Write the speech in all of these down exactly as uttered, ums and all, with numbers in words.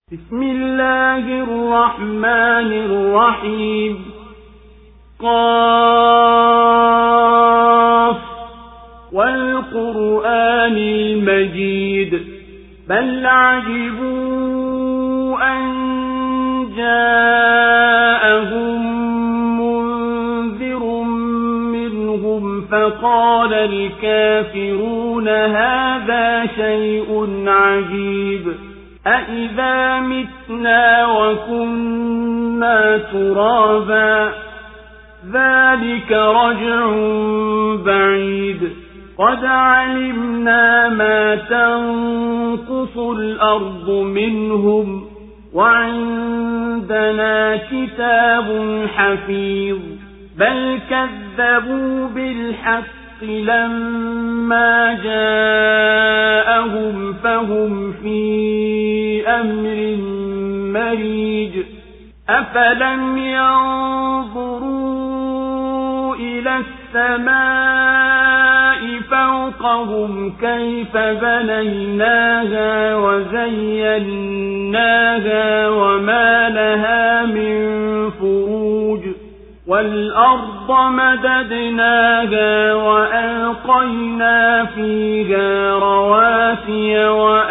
بسم الله الرحمن الرحيم. قاف والقرآن المجيد بل عجبوا أن جاءهم منذر منهم فقال الكافرون هذا شيء عجيب أإذا متنا وكنا ترابا ذلك رجع بعيد قد علمنا ما تنقص الأرض منهم وعندنا كتاب حفيظ بل كذبوا بالحق لما جاءهم فهم في أمر مريج أفلم ينظروا إلى السماء فوقهم كيف بنيناها وزيناها وما لها من فروج والأرض مددناها وألقينا فيها رواسي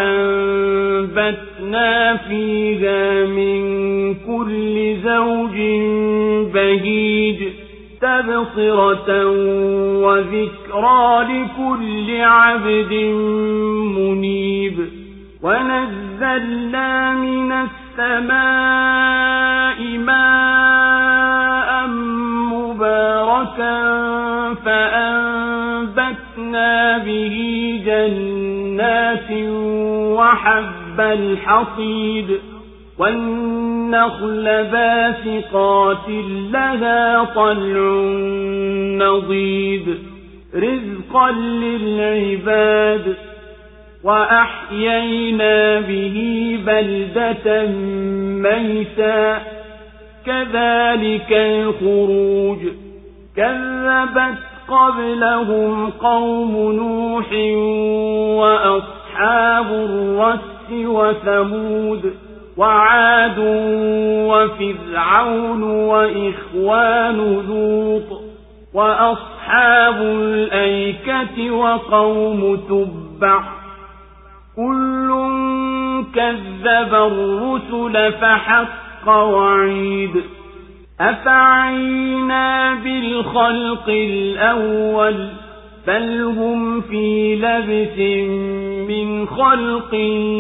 وأنبتنا فيها من كل زوج بهيج تبصرة وذكرى لكل عبد منيب ونزلنا من السماء ماء مباركا فأنبتنا به جنات وحب الحصيد والنخل باسقات لها طلع نضيد رزقا للعباد وأحيينا به بلدة ميتا كذلك الخروج كذبت قبلهم قوم نوح وأصحاب الرس وثمود وعاد وفرعون وإخوان لوط وأصحاب الأيكة وقوم تبع كل كذب الرسل فحق وعيد أفعينا بالخلق الأول بل هم في لبس من خلق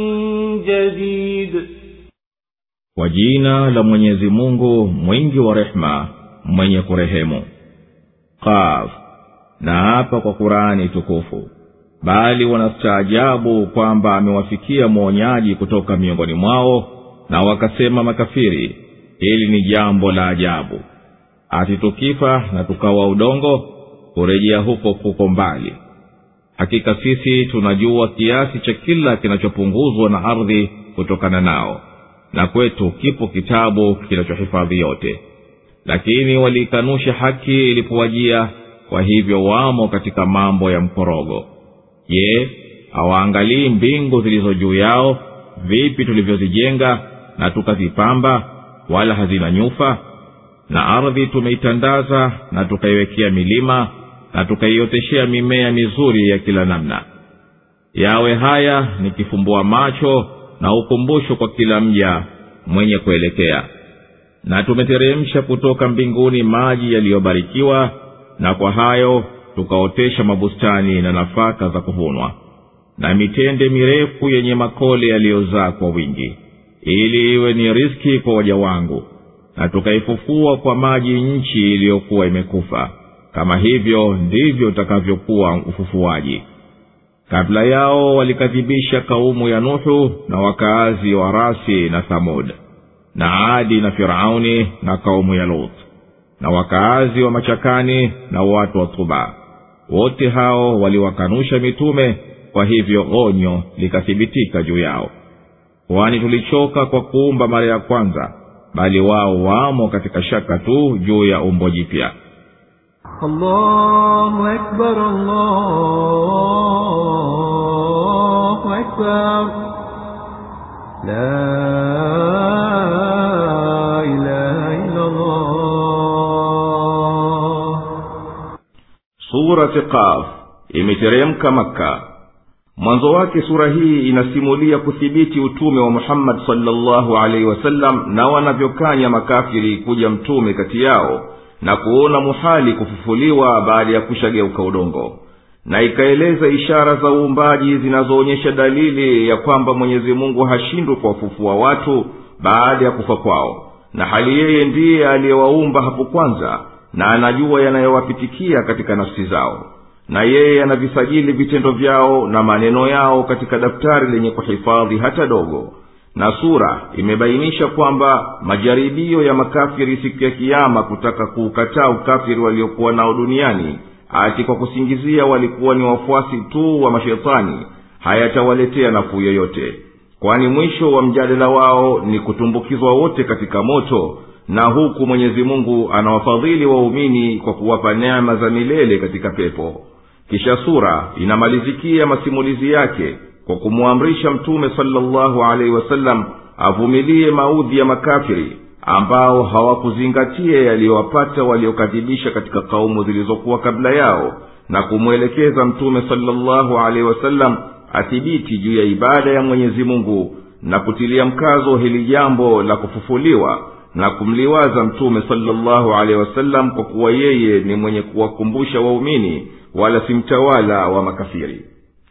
جديد. Kwa jina la Mwenyezi Mungu mwingi wa rehema mwenye kurehemu. Qaf, na hapa kwa Qur'ani tukufu. Bali wanastaajabu kwamba amewafikia mwonyaji kutoka miongoni mwao, na wakasema makafiri, hili ni jambo la ajabu. Ati tukifa na tukawa udongo, kurejea huko kuko mbali. Hakika sisi tunajua kiasi cha kila kinachopunguzwa na ardhi kutokana nao, na kwetu kipo kitabu kinachohifadhi yote. Lakini walikanusha haki ilipowajia, kwa hivyo wamo katika mambo ya mkorogo. Je, hawaangalii mbingu zilizo juu yao, vipi tulivyozijenga na tukazipamba, wala hazina nyufa? Na ardhi tumeitandaza na tukaiwekea milima na tukaioteshea mimea mizuri ya kila namna. Yawe haya ni kifumbua macho na ukumbusho kwa kila mja mwenye kuelekea. Na tumeteremsha kutoka mbinguni maji yaliyobarikiwa, na kwa hayo tukaotesha mabustani na nafaka za kuvunwa na mitende mirefu yenye makole yaliyozaa kwa wingi, ili iwe ni riziki kwa waja wangu. Na tukaifufua kwa maji nchi iliyokuwa imekufa, kama hivyo ndivyo utakavyokuwa ufufuaji. Kabla yao walikadhibisha kaumu ya Nuhu na wakaazi wa Rasi na Thamud, na Adi na Firauni na kaumu ya Lut, na wakaazi wa machakani na watu wa Tuba. Wote hao waliwakanusha mitume, kwa hivyo onyo likathibitika juu yao. Kwani tulichoka kwa kuumba mara ya kwanza, bali wao wamo katika shaka tu juu ya umbo jipya. Allahu Akbar, Allahu Akbar, la surati Qaf, imeteremka Makka. Mwanzo wake sura hii inasimulia kuthibiti utume wa Muhammad sallallahu alaihi wasallam na wanavyokanya makafiri kuja mtume kati yao na kuona muhali kufufuliwa baada ya kushageuka udongo, na ikaeleza ishara za uumbaji zinazoonyesha dalili ya kwamba Mwenyezi Mungu hashindwi kuwafufua watu baada ya kufa kwao, na hali yeye ndiye aliyewaumba hapo kwanza na anajua yanayowapitikia katika nafsi zao, na yeye anavisajili vitendo vyao na maneno yao katika daftari lenye kuhifadhi hata dogo. Na sura imebainisha kwamba majaribio ya makafiri siku ya kiyama kutaka kuukataa ukafiri waliokuwa nao duniani ati kwa kusingizia walikuwa ni wafuasi tu wa mashetani hayatawaletea nafuu yoyote, kwani mwisho wa mjadala wao ni kutumbukizwa wote katika moto, na huku Mwenyezi Mungu anawafadhili waumini kwa kuwapa neema za milele katika pepo. Kisha sura inamalizikia masimulizi yake kwa kumuamrisha mtume sallallahu alaihi wasallam avumilie maudhi ya makafiri ambao hawakuzingatia yaliyowapata waliokadhibisha katika kaumu zilizokuwa kabla yao, na kumwelekeza mtume sallallahu alaihi wasallam athibiti juu ya ibada ya Mwenyezi Mungu na kutilia mkazo hili jambo la kufufuliwa, na kumliwaza mtume sallallahu alaihi wasallam kwa kuwa yeye ni mwenye kuwakumbusha waumini wala si mtawala wa makafiri.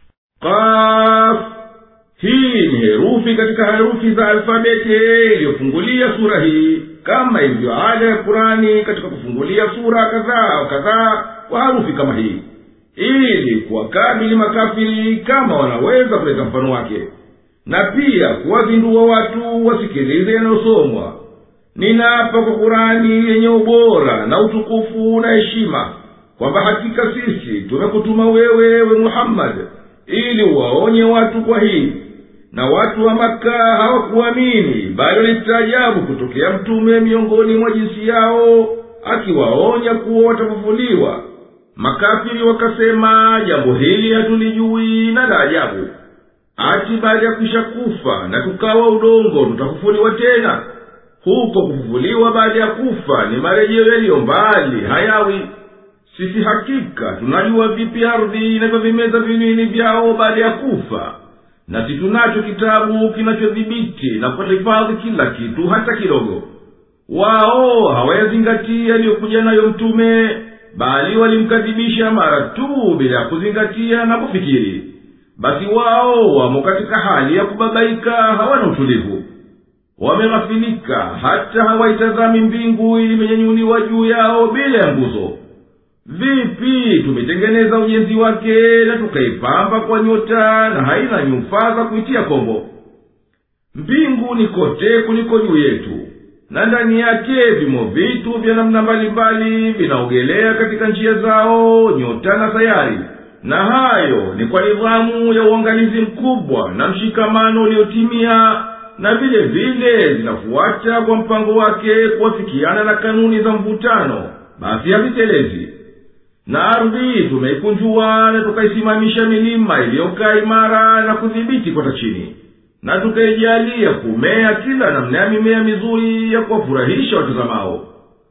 Qaf, hii ni herufi katika herufi za alfabeti iliyofungulia sura hii, kama ilivyo ada ya Qur'ani katika kufungulia sura kadhaa kadhaa kwa herufi kama hii, ili kuwakabili makafiri kama wanaweza kuleta mfano wake, na pia kuwazindua watu wasikilize yanayosomwa. Ninaapa kwa Qur'ani yenye ubora na utukufu na heshima kwamba hakika sisi tumekutuma wewe we Muhammad ili uwaonye watu kwa hii. Na watu wa Makka hawakuamini, bali walitaajabu kutokea mtume miongoni mwa jinsi yao akiwaonya kuwa watafufuliwa. Makafiri wakasema, jambo hili hatulijui na la ajabu, ati baada ya kisha kufa na tukawa udongo tutafufuliwa tena? Huko kufufuliwa baada ya kufa ni marejeo yaliyo mbali, hayawi. Sisi hakika tunajua vipi ardhi inavyovimeza vilini vyao baada ya kufa, na sisi tunacho kitabu kinachodhibiti na kuhifadhi kila kitu hata kidogo. Wao hawayazingatia aliyokuja nayo mtume, bali walimkadhibisha mara tu bila kuzingatia na kufikiri. Basi wao wamo katika hali ya kubabaika, hawana utulivu. Wameghafilika hata hawaitazami mbingu ilimenyanyuliwa juu yao bila ya nguzo. Vipi tumetengeneza ujenzi wake na tukaipamba kwa nyota na haina nyufa za kuitia kombo. Mbingu ni kote kuliko juu yetu, na ndani yake vimo vitu vya namna mbalimbali vinaogelea katika njia zao, nyota na sayari. Na hayo ni kwa nidhamu ya uangalizi mkubwa na mshikamano uliotimia, na vile vile zinafuata kwa mpango wake kuwafikiana na kanuni za mvutano, basi havitelezi. Na ardhi tumeikunjua na tukaisimamisha milima iliyokaa imara na kudhibiti kwa chini, na tukaijalia kumea kila namna ya mimea mizuri ya kuwafurahisha watazamao.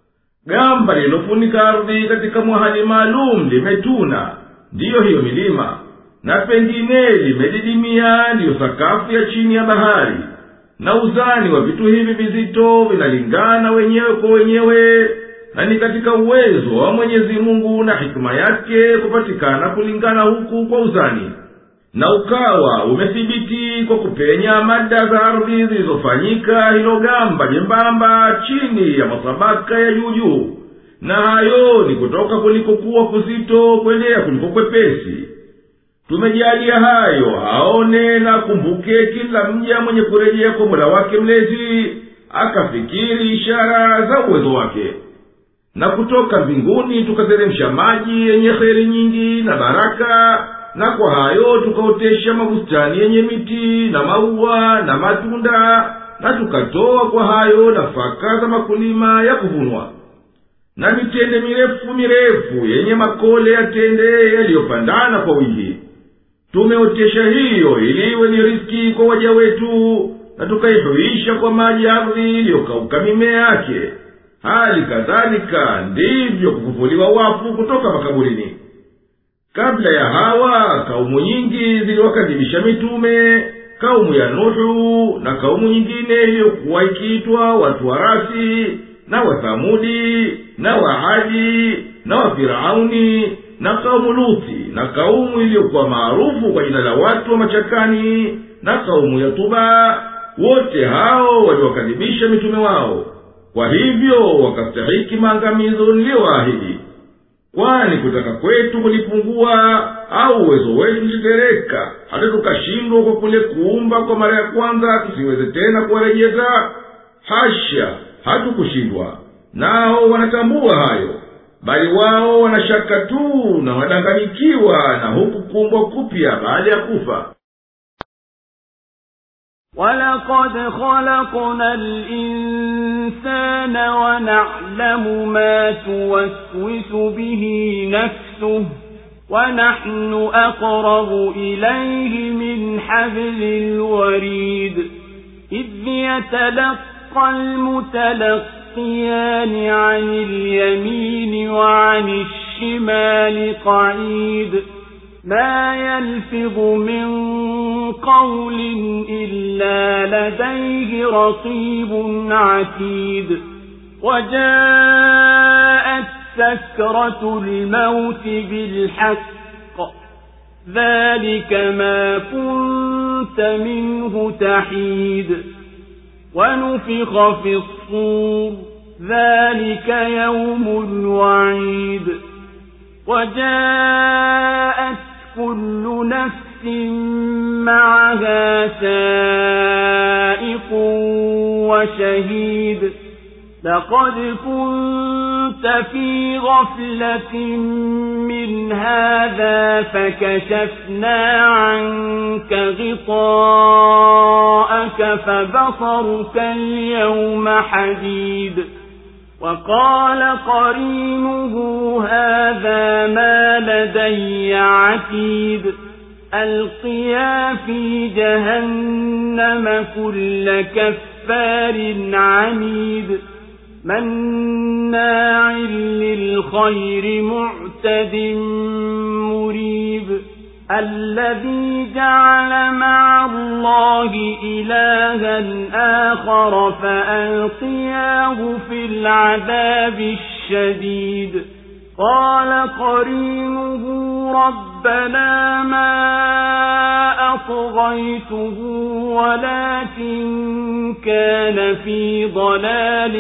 Gamba lilofunika ardhi katika mahali maalum limetuna, ndiyo hiyo milima, na pengine limedidimia, ndiyo sakafu ya chini ya bahari. Na uzani wa vitu hivi vizito vinalingana wenyewe kwa wenyewe, na ni katika uwezo wa Mwenyezi Mungu na hikima yake kupatikana kulingana huku kwa uzani. Na ukawa umethibiti kwa kupenya mada za ardhi zilizofanyika hilo gamba jembamba chini ya masabaka ya juujuu, na hayo ni kutoka kulikokuwa kuzito kuendea kuliko kwepesi. Tumejalia hayo aone na kumbuke kila mja mwenye kurejea kwa Mola wake mlezi, akafikiri ishara za uwezo wake. Na kutoka mbinguni tukateremsha maji yenye kheri nyingi na baraka, na kwa hayo tukaotesha mabustani yenye miti na maua na matunda, na tukatoa kwa hayo nafaka za makulima ya kuvunwa. Na mitende mirefu mirefu yenye makole ya tende yaliyopandana kwa wingi. Tumeotesha hiyo ili iwe ni riziki kwa waja wetu, na tukaihuisha kwa maji ardhi iliyokauka mimea yake. Hali kadhalika ndivyo kufufuliwa wafu kutoka makaburini. kabla ya hawa kaumu nyingi ziliwakadhibisha mitume, kaumu ya Nuhu na kaumu nyingine iliyokuwa ikiitwa watu wa Rasi na Wathamudi na Waadi na Wafirauni na kaumu Luti na kaumu iliyokuwa maarufu kwa jina la watu wa machakani na kaumu ya Tuba. Wote hao waliwakadhibisha mitume wao, kwa hivyo wakastahiki maangamizo niliyoahidi. Kwani kutaka kwetu kulipungua au uwezo wetu usitereka hata tukashindwa kwa kule kuumba kwa mara ya kwanza tusiweze tena kuwarejeza? Hasha, hatukushindwa. Nao wanatambua hayo, bali wao wanashaka tu na wadanganyikiwa na huku kuumbwa kupya baada ya kufa. وَلَقَدْ خَلَقْنَا الْإِنسَانَ وَنَعْلَمُ مَا تُوَسْوِسُ بِهِ نَفْسُهُ وَنَحْنُ أَقْرَبُ إِلَيْهِ مِنْ حَبْلِ الْوَرِيدِ إِذْ يَتَلَقَّى الْمُتَلَقِّيَانِ عَنِ الْيَمِينِ وَعَنِ الشِّمَالِ قَعِيدٌ مَا يَلْفِظُ مِنْ قَوْلٍ إِلَّا لَدَيْهِ رَقِيبٌ عَتِيدٌ وَجَاءَتْ سَكْرَةُ الْمَوْتِ بِالْحَقِّ ذَلِكَ مَا كُنْتَ مِنْهُ تَحِيدُ وَنُفِخَ فِي الصُّورِ ذَلِكَ يَوْمُ الْوَعِيدِ وَجَاءَتْ كُلُّ نَفْسٍ مَعَهَا سَائِقٌ وَشَهِيدٌ لَقَدْ كُنْتَ فِي غَفْلَةٍ مِنْ هَذَا فَكَشَفْنَا عَنْكَ غِطَاءَكَ فَبَصَرُكَ الْيَوْمَ حَدِيدٌ وَقَالَ قَرِينُهُ هَذَا مَا لَدَيَّ عَتِيدٌ أَلْقِيَا فِي جَهَنَّمَ كُلَّ كَفَّارٍ عَنِيدٍ مَنَّاعٍ لِلْخَيْرِ مُعْتَدٍ مُرِيبٍ الَّذِي جَعَلَ مَعَ اللَّهِ إِلَٰهًا آخَرَ فَأَلْقِيَاهُ فِي الْعَذَابِ الشَّدِيدِ قَالَ قَرِينُهُ رَبَّنَا مَا أَطْغَيْتُهُ وَلَكِنْ كَانَ فِي ضَلَالٍ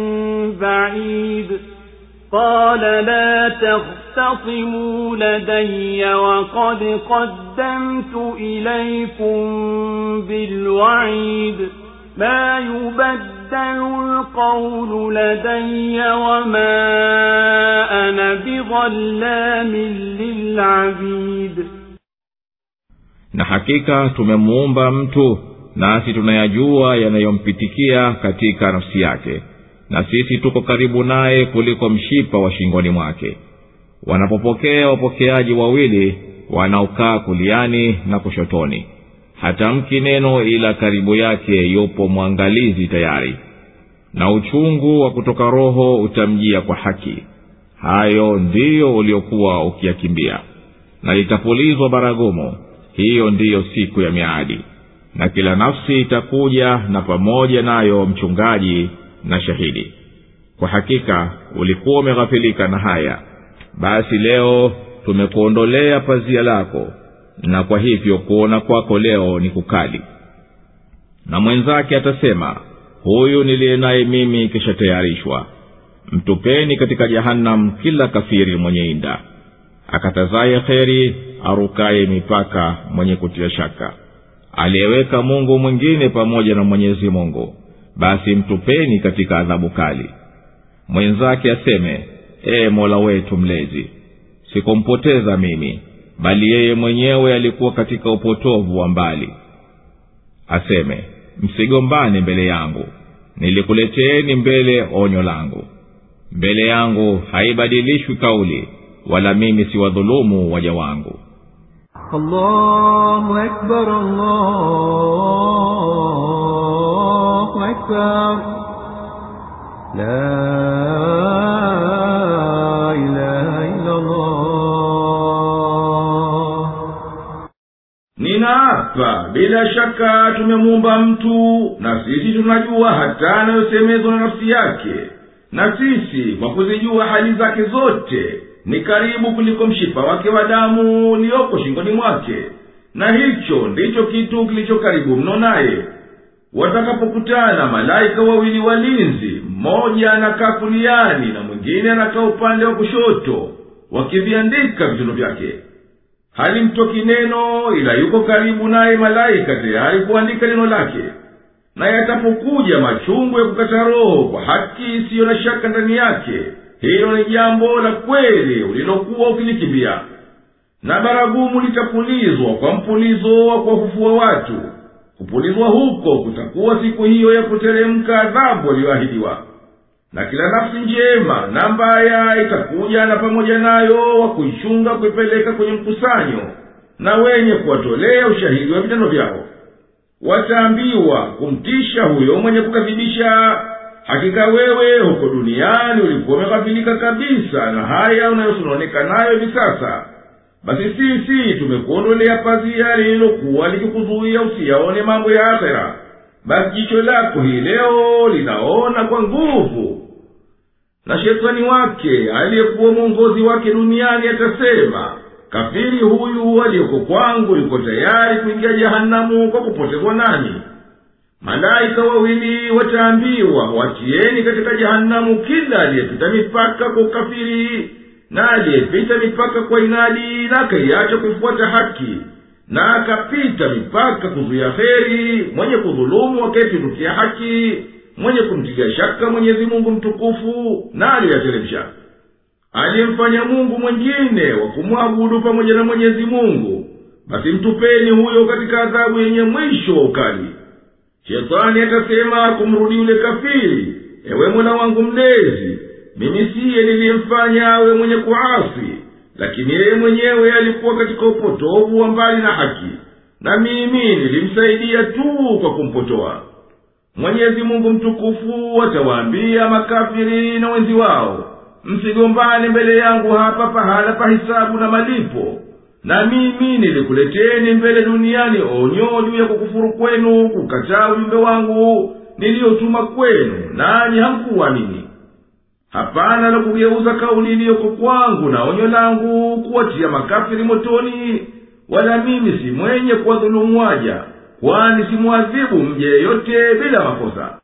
بَعِيدٍ قَالَ لَا تَخْتَصِمُوا لَدَيَّ وَقَدْ قَدَّمْتُ إِلَيْكُمْ بِالْوَعِيدِ مَا يُبَدَّلُ الْقَوْلُ لَدَيَّ وَمَا أَنَا بِظَلَّامٍ لِلْعَبِيدِ. Na hakika tumemuumba mtu, nasi tunayajua yanayompitikia katika nafsi yake, na sisi tuko karibu naye kuliko mshipa wa shingoni mwake. Wanapopokea wapokeaji wawili wanaokaa kuliani na kushotoni, hatamki neno ila karibu yake yupo mwangalizi tayari, na uchungu wa kutoka roho utamjia kwa haki. Hayo ndiyo uliokuwa ukiyakimbia. Na itapulizwa baragumu, hiyo ndiyo siku ya miadi, na kila nafsi itakuja na pamoja nayo mchungaji na shahidi. Kwa hakika ulikuwa umeghafilika na haya, basi leo tumekuondolea pazia lako, na kwa hivyo kuona kwako leo ni kukali. Na mwenzake atasema, huyu niliye naye mimi kisha tayarishwa. Mtupeni katika jahannam kila kafiri mwenye inda, akatazaye kheri, arukaye mipaka, mwenye kutia shaka, aliyeweka Mungu mwingine pamoja na Mwenyezi Mungu, basi mtupeni katika adhabu kali. Mwenzake aseme, ee Mola wetu mlezi, sikumpoteza mimi, bali yeye mwenyewe alikuwa katika upotovu wa mbali. Aseme, msigombane mbele yangu, nilikuleteeni mbele onyo langu. Mbele yangu haibadilishwi kauli, wala mimi si wadhulumu waja wangu. Allahu Akbar, Allahu Akbar, la ilaha illa Allah. hapa bila shaka tumemuumba mtu, na sisi tunajua hata anayosemezwa na nafsi yake, na sisi kwa kuzijua hali zake zote ni karibu kuliko mshipa wake wa damu ulioko shingoni mwake, na hicho ndicho kitu kilicho karibu mno naye. Watakapokutana malaika wawili walinzi, mmoja anakaa kuliani na mwingine anakaa upande wa kushoto, wakiviandika vitendo vyake, halimtoki neno ila yuko karibu naye malaika tayari kuandika neno lake. Na yatapokuja machungu ya kukata roho kwa haki isiyo na shaka ndani yake, hilo ni jambo la kweli ulilokuwa ukilikimbia. Na baragumu litapulizwa kwa mpulizo wa kuwafufua watu. Kupulizwa huko kutakuwa siku hiyo ya kuteremka adhabu aliyoahidiwa. Na kila nafsi njema na mbaya itakuja na pamoja nayo wa kuichunga kuipeleka kwenye mkusanyo, na wenye kuwatolea ushahidi wa vitendo vyao. Wataambiwa kumtisha huyo mwenye kukadhibisha, hakika wewe huko duniani ulikuwa umeghafilika kabisa na haya unayosononeka nayo hivi sasa. Basi sisi tumekuondolea pazia lililokuwa likikuzuia usiyaone mambo ya akhera. Basi jicho lako hii leo linaona kwa nguvu. Na shetani wake aliyekuwa mwongozi wake duniani atasema, kafiri huyu aliyeko kwangu yuko tayari kuingia jehanamu kwa kupotezwa nani. Malaika wawili wataambiwa, watieni katika jehanamu kila aliyepita mipaka kwa ukafiri, na aliyepita mipaka kwa inadi na akaiacha kuifuata haki, na akapita mipaka kuzuia kheri, mwenye kudhulumu akaipindukia haki, mwenye kumtilia shaka Mwenyezi Mungu mtukufu na aliyateremsha. Aliyemfanya Mungu mwengine wa kumwabudu pamoja na Mwenyezi Mungu, basi mtupeni huyo katika adhabu yenye mwisho wa ukali. Shetani atasema kumrudi yule kafiri, ewe Mola wangu mlezi, mimi siye niliyemfanya awe mwenye kuasi, lakini yeye mwenyewe alikuwa katika upotovu wa mbali na haki, na mimi nilimsaidia tu kwa kumpotoa. Mwenyezi Mungu mtukufu atawaambia makafiri na wenzi wao, msigombane mbele yangu hapa pahala pa hisabu na malipo, na mimi nilikuleteni mbele duniani onyo juu ya kukufuru kwenu, kukataa ujumbe wangu niliotuma kwenu, nanyi hamkuamini. Hapana la kugeuza kauli iliyoko kwangu na onyo langu kuwatia makafiri motoni, wala mimi si mwenye kuwadhulumu waja, kwani simuadhibu mje yote bila makosa.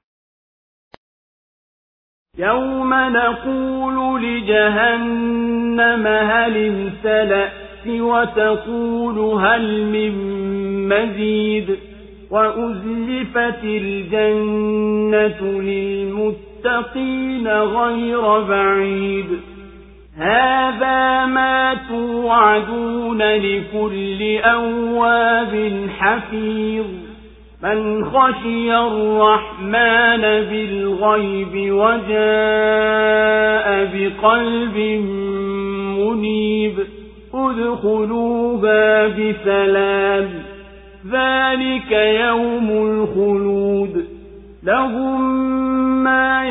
يوم نقول لجهنم هل امتلأت وتقول هل من مزيد وأزلفت الجنة للمتقين غير بعيد هذا ما توعدون لكل أواب حفيظ من خشي الرحمن بالغيب وجاء بقلب منيب ادخلوها بسلام ذلك يوم الخلود لهم ما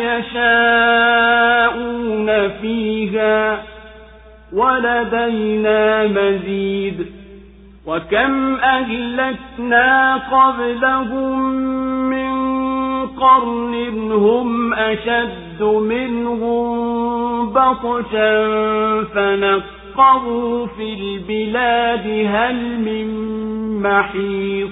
يشاءون فيها ولدينا مزيد وكم أهلكنا قبلهم من قرن هم أشد منهم بطشا فنقبوا في البلاد هل من محيص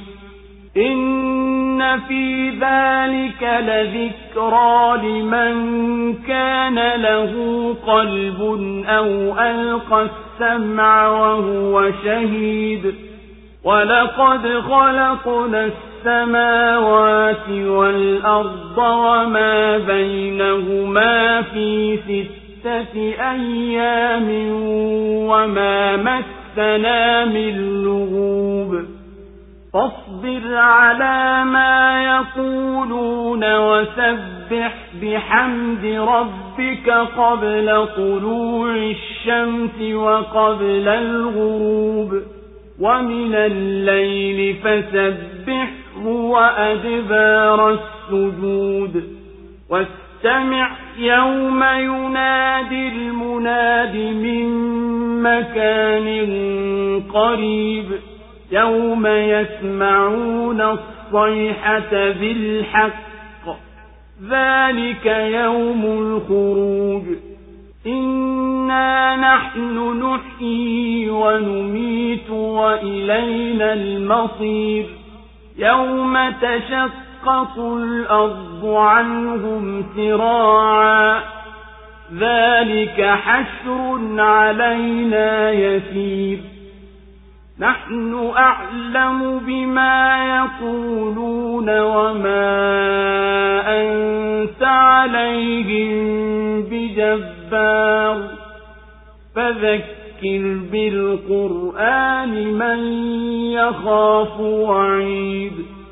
إن في ذلك لذكرى لمن كان له قلب أو ألقى السمع وهو شهيد ولقد خلقنا السماوات والأرض وما بينهما في ستة أيام وما مسنا من لغوب فاصبر على ما يقولون وسبح بحمد ربك قبل طلوع الشمس وقبل الغروب ومن الليل فسبحه وأدبار السجود واستمع يوم ينادي المناد من مكان قريب يوم يسمعون الصيحة بالحق ذلك يوم الخروج إنا نحن نحيي ونميت وإلينا المصير يوم تشقق الأرض عنهم سراعا ذلك حشر علينا يسير نحن أعلم بما يقولون وما أنت عليهم بجبار فذكر بالقرآن من يخاف وعيد.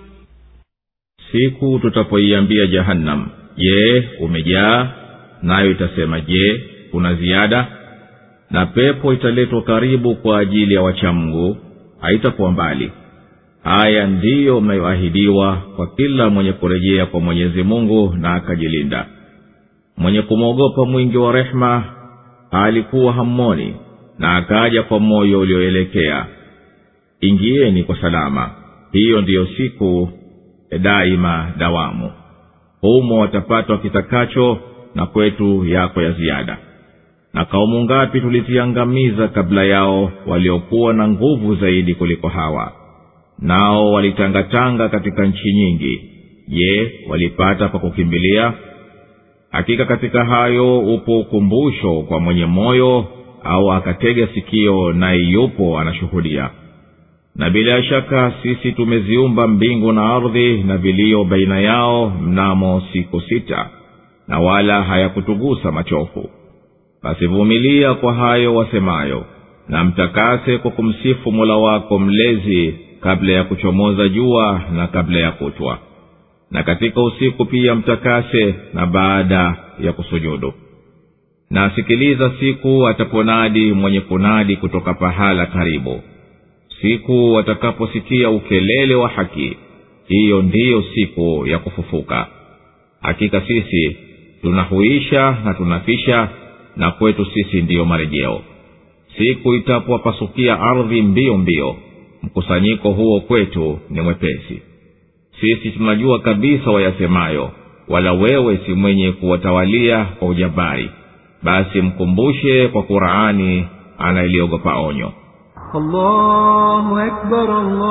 siku tutapoiambia jahannam, je, umejaa? Nayo itasema, je, kuna ziada? Na pepo italetwa karibu kwa ajili ya wachamgu, haitakuwa mbali. Haya ndiyo mnayoahidiwa kwa kila mwenye kurejea kwa Mwenyezi Mungu na akajilinda. Mwenye kumwogopa mwingi wa rehema alikuwa hammoni na akaja kwa moyo ulioelekea. Ingieni kwa salama, hiyo ndiyo siku daima dawamu. Humo watapata kitakacho na kwetu yako ya ziada. Na kaumu ngapi tuliziangamiza kabla yao waliokuwa na nguvu zaidi kuliko hawa. Nao walitangatanga katika nchi nyingi. Je, walipata pa kukimbilia? Hakika katika hayo upo ukumbusho kwa mwenye moyo au akatega sikio na yupo anashuhudia. Na bila shaka sisi tumeziumba mbingu na ardhi na vilio baina yao mnamo siku sita, na wala hayakutugusa machofu. Basi vumilia kwa hayo wasemayo, na mtakase kwa kumsifu Mola wako mlezi kabla ya kuchomoza jua na kabla ya kutwa. Na katika usiku pia mtakase na baada ya kusujudu. Na sikiliza siku ataponadi mwenye kunadi kutoka pahala karibu. Siku watakaposikia ukelele wa haki, hiyo ndiyo siku ya kufufuka. Hakika sisi tunahuisha na tunafisha, na kwetu sisi ndiyo marejeo. Siku itapowapasukia ardhi mbio mbio, mkusanyiko huo kwetu ni mwepesi. Sisi tunajua kabisa wayasemayo, wala wewe si mwenye kuwatawalia kwa ujabari. Basi mkumbushe kwa Qur'ani anailiogopa onyo. Allahu Akbar,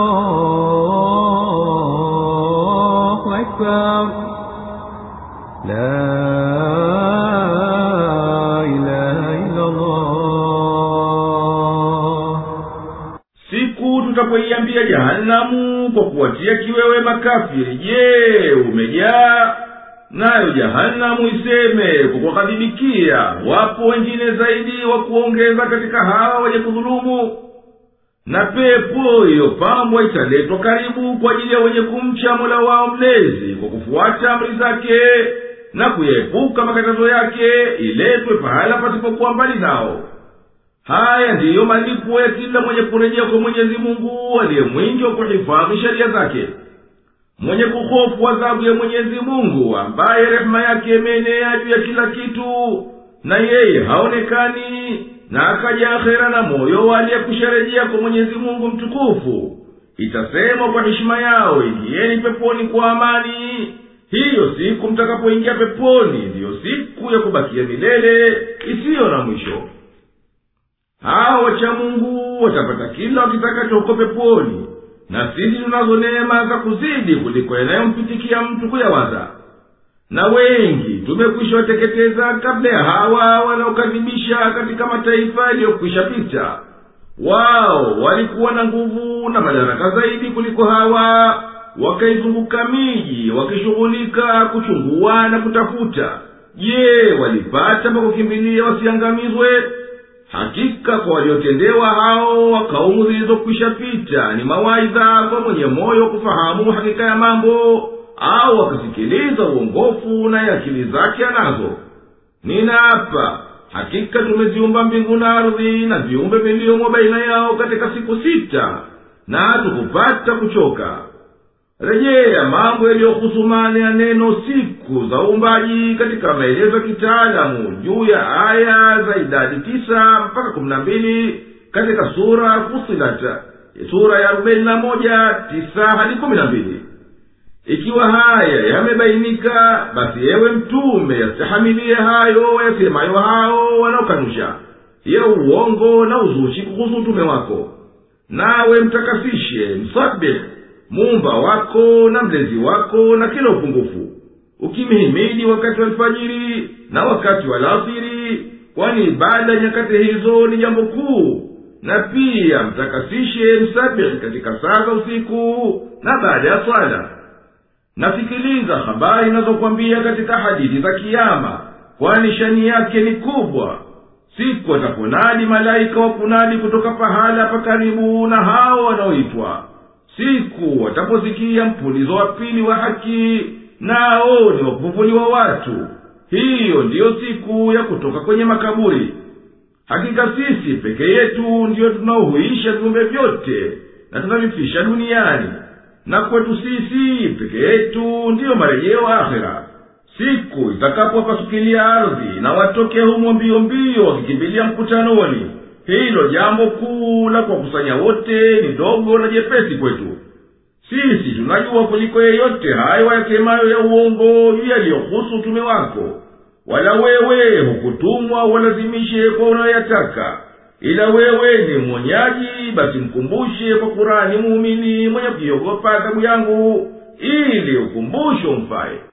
Allahu Akbar, la ilaha illa Allah. Siku tutapoiambia jahanamu kwa kuwatia kiwewe makafiri, je, umejaa? Nayo jahanamu iseme kwa kuwakadhibikia, wapo wengine zaidi wa kuongeza katika hawa wenye kudhulumu. Na pepo iliyopambwa italetwa karibu kwa ajili ya wenye kumcha Mola wao mlezi kwa kufuata amri zake na kuepuka makatazo yake, iletwe pahala pasipokuwa mbali nao. Haya ndiyo malipo ya kila mwenye kurejea kwa Mwenyezi Mungu aliye mwingi wa kuhifadhi sheria zake, mwenye kuhofu adhabu ya Mwenyezi Mungu ambaye rehema yake imeenea juu ya kila kitu, na yeye haonekani, na akaja akhera na moyo wale kusherejea kwa Mwenyezi Mungu mtukufu. Itasema kwa heshima yao, ingieni peponi kwa amani. Hiyo siku mtakapoingia peponi ndiyo siku ya kubakia milele isiyo na mwisho. Hao wacha Mungu watapata kila wakitakacho huko peponi, na sisi tunazo neema za kuzidi kuliko yanayompitikia mtu kuyawaza. Na wengi tumekwisha wateketeza kabla ya hawa wanaokadhibisha katika mataifa yaliyokwisha pita. Wao walikuwa na nguvu na madaraka zaidi kuliko hawa, wakaizunguka miji wakishughulika kuchungua na kutafuta. Je, walipata pa kukimbilia wasiangamizwe? Hakika kwa waliotendewa hao wa kaumu zilizokwisha pita ni mawaidha kwa mwenye moyo kufahamu hakika ya mambo, au wakasikiliza uongofu na akili zake anazo. Ninaapa, hakika tumeziumba mbingu na ardhi na viumbe vilivyomo baina yao katika siku sita, na hatukupata kuchoka. Rejea mambo yaliyohusumana ya neno siku za uumbaji katika maelezo kitaalamu juu ya aya za idadi tisa mpaka kumi na mbili katika sura Fusilat, sura ya arobaini na moja tisa hadi kumi na mbili. Ikiwa haya yamebainika, basi ewe mtume yastahimilie hayo yasemayo hao wanaokanusha ya uongo na uzushi kuhusu utume wako. Nawe mtakasishe msabih muumba wako na mlezi wako na kila upungufu, ukimhimidi wakati wa alfajiri na wakati wa alasiri, kwani ibada nyakati hizo ni jambo kuu. Na pia mtakasishe msabih katika saa za usiku na baada ya swala. Nasikiliza habari nazokwambia katika hadithi za kiyama, kwani shani yake ni kubwa. Siku wataponadi malaika wa kunadi kutoka pahala pa karibu na hao wanaoitwa. Siku wataposikia mpulizo wa pili wa haki, nao ni wakufufuliwa watu. Hiyo ndiyo siku ya kutoka kwenye makaburi. Hakika sisi peke yetu ndiyo tunaohuisha viumbe vyote na tunavifisha duniani, na kwetu sisi peke yetu ndiyo marejeo akhera. Siku itakapowapasukilia ardhi na watoke humo mbio mbio wakikimbilia mkutanoni, hilo jambo kuu la kuwakusanya wote ni dogo na jepesi kwetu. Sisi tunajua kuliko yeyote hayo yakemayo ya uongo juu yaliyohusu utume wako. Wala wewe hukutumwa walazimishe kwa unayoyataka, ila wewe ni mwonyaji, basi mkumbushe kwa Kurani muumini mwenye kuiogopa adhabu yangu, ili ukumbusho mfae.